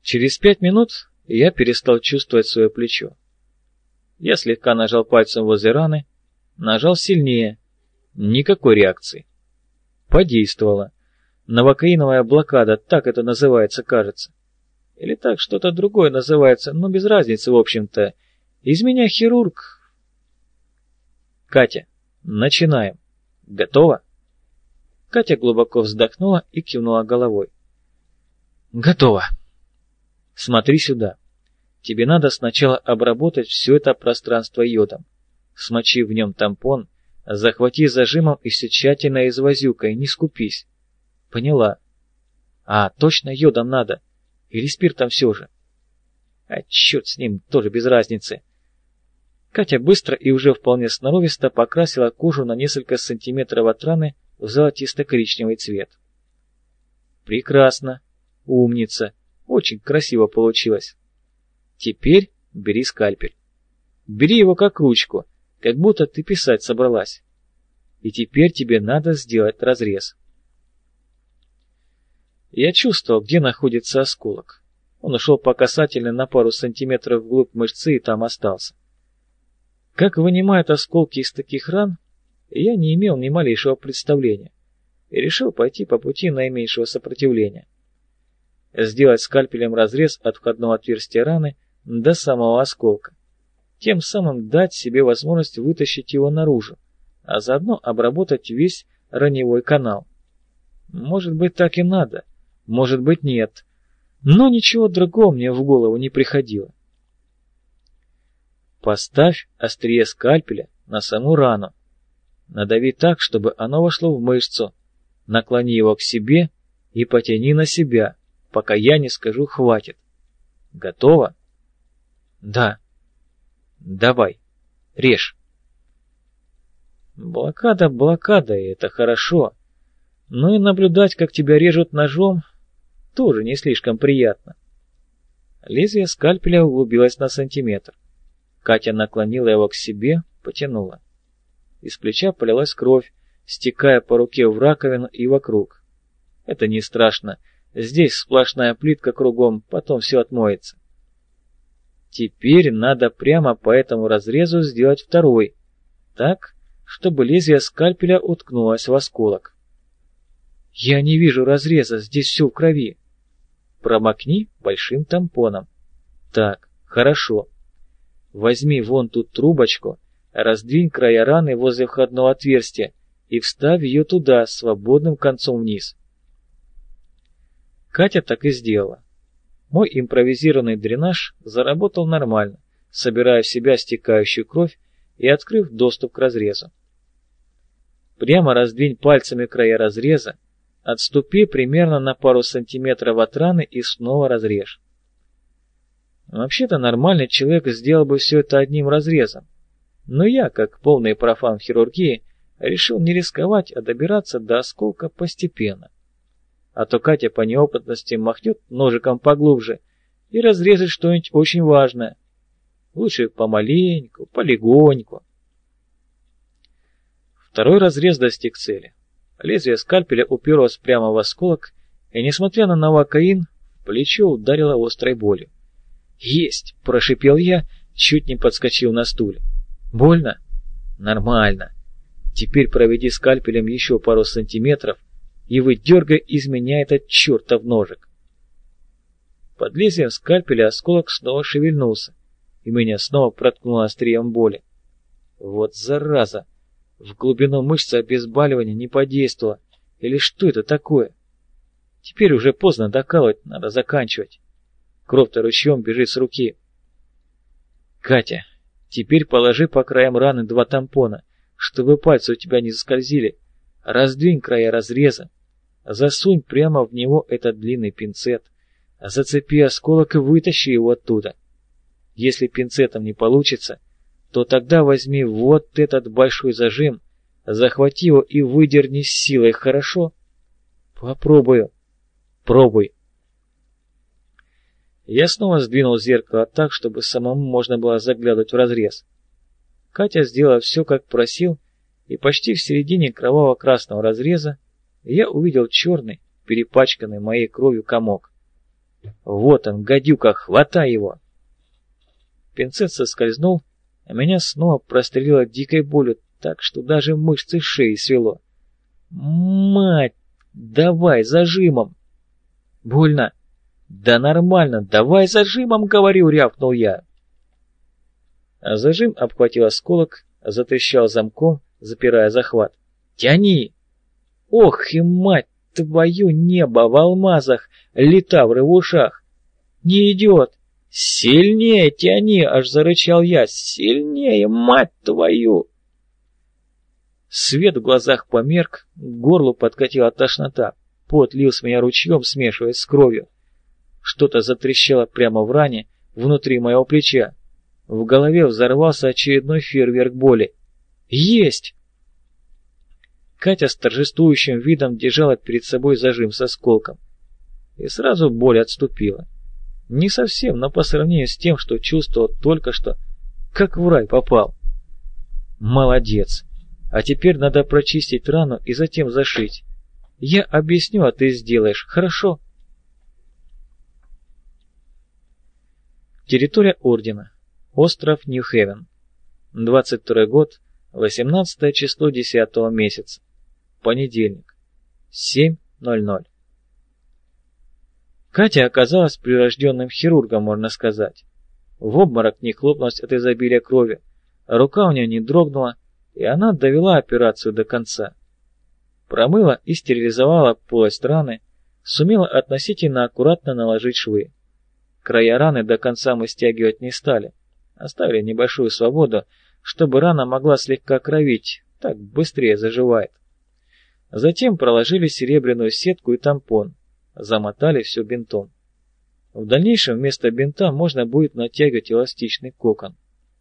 Через 5 минут я перестал чувствовать свое плечо. Я слегка нажал пальцем возле раны, нажал сильнее. Никакой реакции. Подействовало. Новокаиновая блокада, так это называется, кажется. Или так что-то другое называется, но без разницы, в общем-то. Из меня хирург. Катя, начинаем. Готова? Катя глубоко вздохнула и кивнула головой. Готово. Смотри сюда. Тебе надо сначала обработать все это пространство йодом. Смочи в нем тампон, захвати зажимом и все тщательно извозюкай, не скупись. Поняла. А, точно йодом надо. Или спиртом все же. А черт с ним, тоже без разницы. Катя быстро и уже вполне сноровисто покрасила кожу на несколько сантиметров от раны в золотисто-коричневый цвет. Прекрасно. Умница. Очень красиво получилось. Теперь бери скальпель. Бери его как ручку, как будто ты писать собралась. И теперь тебе надо сделать разрез. Я чувствовал, где находится осколок. Он ушел по касательной на пару сантиметров вглубь мышцы и там остался. Как вынимают осколки из таких ран, я не имел ни малейшего представления и решил пойти по пути наименьшего сопротивления. Сделать скальпелем разрез от входного отверстия раны до самого осколка. Тем самым дать себе возможность вытащить его наружу, а заодно обработать весь раневой канал. Может быть, так и надо, может быть, нет, но ничего другого мне в голову не приходило. Поставь острие скальпеля на саму рану. Надави так, чтобы оно вошло в мышцу. Наклони его к себе и потяни на себя, пока я не скажу «хватит». Готово? Да. Давай, режь. Блокада блокадой, это хорошо. Но и наблюдать, как тебя режут ножом, тоже не слишком приятно. Лезвие скальпеля углубилось на сантиметр. Катя наклонила его к себе, потянула. Из плеча полилась кровь, стекая по руке в раковину и вокруг. Это не страшно. Здесь сплошная плитка кругом, потом все отмоется. Теперь надо прямо по этому разрезу сделать второй, так, чтобы лезвие скальпеля уткнулось в осколок. Я не вижу разреза, здесь все в крови. Промокни большим тампоном. Так, хорошо. Возьми вон ту трубочку, раздвинь края раны возле входного отверстия и вставь ее туда, свободным концом вниз. Катя так и сделала. Мой импровизированный дренаж заработал нормально, собирая в себя стекающую кровь и открыв доступ к разрезу. Прямо раздвинь пальцами края разреза, отступи примерно на пару сантиметров от раны и снова разрежь. Вообще-то нормальный человек сделал бы все это одним разрезом, но я, как полный профан в хирургии, решил не рисковать, а добираться до осколка постепенно. А то Катя по неопытности махнет ножиком поглубже и разрезать что-нибудь очень важное. Лучше помаленьку, полегоньку. Второй разрез достиг цели. Лезвие скальпеля уперлось прямо в осколок, и, несмотря на новокаин, в плечо ударило острой болью. «Есть!» – прошипел я, чуть не подскочил на стуле. «Больно?» «Нормально. Теперь проведи скальпелем еще пару сантиметров и выдергай из меня этот чертов ножик». Под лезвием скальпеля осколок снова шевельнулся, и меня снова проткнуло острием боли. Вот зараза! В глубину мышцы обезболивание не подействовало. Или что это такое? Теперь уже поздно докалывать, надо заканчивать. Кровь-то ручьем бежит с руки. Катя, теперь положи по краям раны 2 тампона, чтобы пальцы у тебя не заскользили. Раздвинь края разреза. Засунь прямо в него этот длинный пинцет. Зацепи осколок и вытащи его оттуда. Если пинцетом не получится, то тогда возьми вот этот большой зажим, захвати его и выдерни с силой, хорошо? Попробую. Пробуй. Я снова сдвинул зеркало так, чтобы самому можно было заглядывать в разрез. Катя сделала все, как просил, и почти в середине кроваво-красного разреза я увидел черный, перепачканный моей кровью комок. Вот он, гадюка, хватай его! Пинцет соскользнул, а меня снова прострелило дикой болью, так что даже мышцы шеи свело. Мать, давай зажимом! Больно? Да нормально, давай зажимом, говорю, рявкнул я. А зажим обхватил осколок, затрещал замком, запирая захват. Тяни! Ох и мать твою, небо в алмазах, литавры в ушах! Не идет! Сильнее тяни, аж зарычал я, сильнее, мать твою! Свет в глазах померк, к горлу подкатила тошнота, пот лил с меня ручьем, смешиваясь с кровью. Что-то затрещало прямо в ране, внутри моего плеча. В голове взорвался очередной фейерверк боли. Есть! Катя с торжествующим видом держала перед собой зажим с осколком. И сразу боль отступила. Не совсем, но по сравнению с тем, что чувствовал только что, как в рай попал. Молодец! А теперь надо прочистить рану и затем зашить. Я объясню, а ты сделаешь, хорошо? Территория Ордена. Остров Нью-Хевен. 22 год, 18 число 10 месяца. Понедельник. 7:00. Катя оказалась прирожденным хирургом, можно сказать. В обморок не хлопнулась от изобилия крови, рука у нее не дрогнула, и она довела операцию до конца. Промыла и стерилизовала полость раны, сумела относительно аккуратно наложить швы. Края раны до конца мы стягивать не стали, оставили небольшую свободу, чтобы рана могла слегка кровить, так быстрее заживает. Затем проложили серебряную сетку и тампон, замотали все бинтом. В дальнейшем вместо бинта можно будет натягивать эластичный кокон.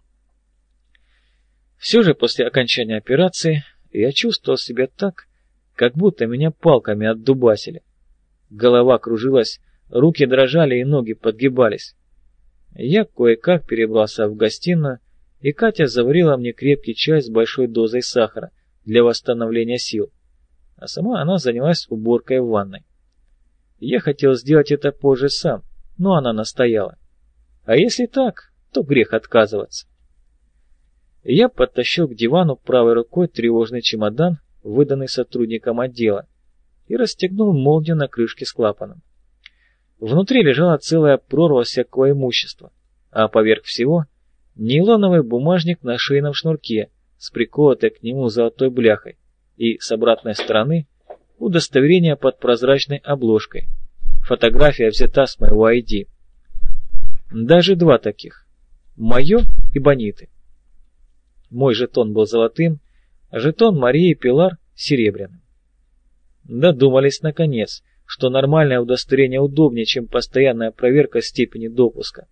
Все же после окончания операции я чувствовал себя так, как будто меня палками отдубасили. Голова кружилась, руки дрожали и ноги подгибались. Я кое-как перебрался в гостиную, и Катя заварила мне крепкий чай с большой дозой сахара для восстановления сил, а сама она занялась уборкой в ванной. Я хотел сделать это позже сам, но она настояла. А если так, то грех отказываться. Я подтащил к дивану правой рукой тревожный чемодан, выданный сотрудникам отдела, и расстегнул молнию на крышке с клапаном. Внутри лежала целая прорва всякого имущества, а поверх всего нейлоновый бумажник на шейном шнурке с приколотой к нему золотой бляхой и с обратной стороны удостоверение под прозрачной обложкой. Фотография взята с моего ID. Даже два таких. Мое и Бониты. Мой жетон был золотым, а жетон Марии Пилар серебряным. Додумались наконец, что нормальное удостоверение удобнее, чем постоянная проверка степени допуска.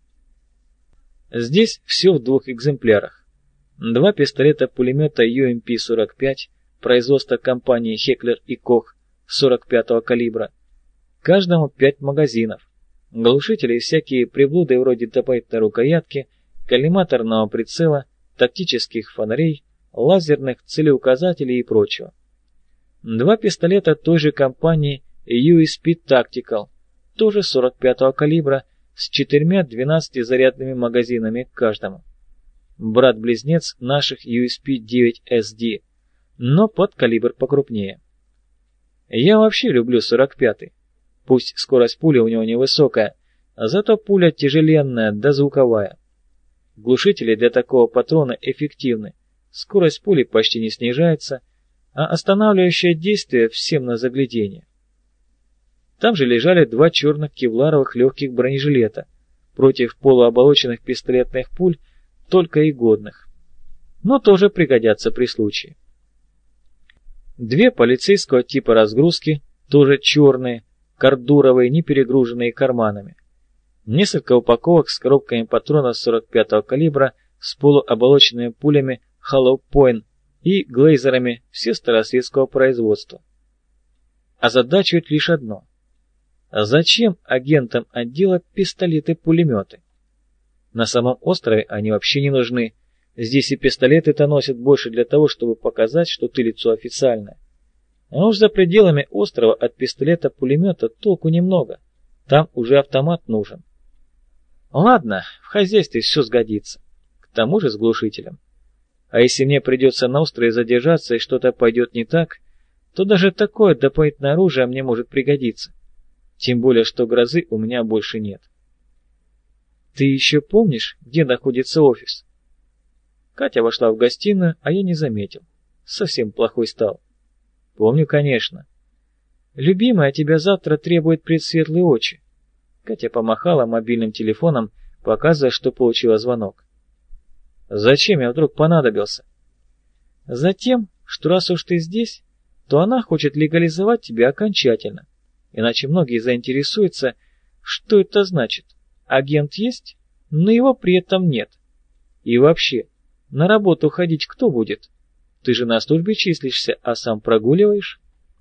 Здесь все в двух экземплярах. Два пистолета-пулемета UMP-45 производства компании Heckler & Koch 45-го калибра. Каждому 5 магазинов, глушители и всякие приблуды вроде дополнительной рукоятки, коллиматорного прицела, тактических фонарей, лазерных целеуказателей и прочего. Два пистолета той же компании USP Tactical, тоже 45-го калибра, с 4 12-зарядными магазинами к каждому. Брат-близнец наших USP-9SD, но под калибр покрупнее. Я вообще люблю 45-й. Пусть скорость пули у него невысокая, зато пуля тяжеленная да звуковая. Глушители для такого патрона эффективны, скорость пули почти не снижается, а останавливающее действие всем на заглядение. Там же лежали два черных кевларовых легких бронежилета против полуоболоченных пистолетных пуль, только и годных, но тоже пригодятся при случае. Две полицейского типа разгрузки, тоже черные, кордуровые, не перегруженные карманами. Несколько упаковок с коробками патронов 45-го калибра с полуоболоченными пулями Hollow Point и глейзерами все старосветского производства. Озадачивает лишь одно. Зачем агентам отдела пистолеты-пулеметы? На самом острове они вообще не нужны. Здесь и пистолеты-то носят больше для того, чтобы показать, что ты лицо официальное. А уж за пределами острова от пистолета-пулемета толку немного. Там уже автомат нужен. Ладно, в хозяйстве все сгодится. К тому же с глушителем. А если мне придется на острове задержаться и что-то пойдет не так, то даже такое дополнительное оружие мне может пригодиться. Тем более, что грозы у меня больше нет. Ты еще помнишь, где находится офис? Катя вошла в гостиную, а я не заметил. Совсем плохой стал. Помню, конечно. Любимая тебя завтра требует предсветлые очи. Катя помахала мобильным телефоном, показывая, что получила звонок. Зачем я вдруг понадобился? Затем, что раз уж ты здесь, то она хочет легализовать тебя окончательно. Иначе многие заинтересуются, что это значит. Агент есть, но его при этом нет. И вообще, на работу ходить кто будет? Ты же на службе числишься, а сам прогуливаешь?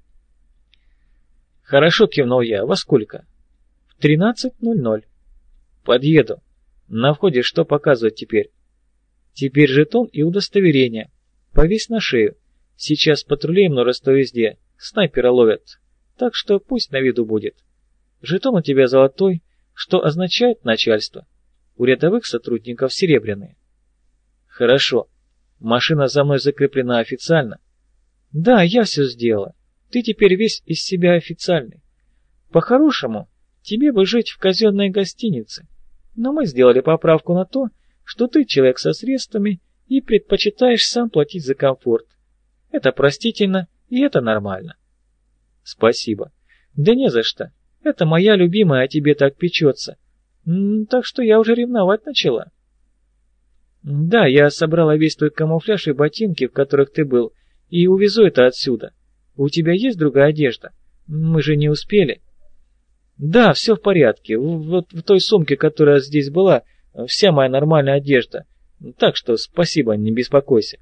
Хорошо, кивнул я. Во сколько? В 13:00. Подъеду. На входе что показывать теперь? Теперь жетон и удостоверение. Повесь на шею. Сейчас патрулей множество везде. Снайпера ловят. Так что пусть на виду будет. Жетон у тебя золотой, что означает начальство. У рядовых сотрудников серебряные. Хорошо. Машина за мной закреплена официально. Да, я все сделала. Ты теперь весь из себя официальный. По-хорошему, тебе бы жить в казенной гостинице. Но мы сделали поправку на то, что ты человек со средствами и предпочитаешь сам платить за комфорт. Это простительно и это нормально. Спасибо. Да не за что. Это моя любимая о тебе так печется. Так что я уже ревновать начала. Да, я собрала весь твой камуфляж и ботинки, в которых ты был, и увезу это отсюда. У тебя есть другая одежда? Мы же не успели. Да, все в порядке. Вот в той сумке, которая здесь была, вся моя нормальная одежда. Так что спасибо, не беспокойся.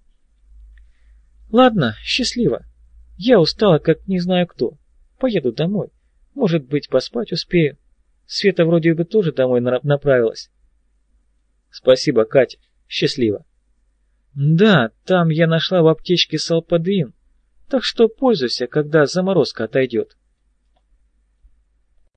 Ладно, счастливо. Я устала, как не знаю кто. Поеду домой. Может быть, поспать успею. Света вроде бы тоже домой направилась. Спасибо, Катя. Счастливо. Да, там я нашла в аптечке салпадин. Так что пользуйся, когда заморозка отойдет.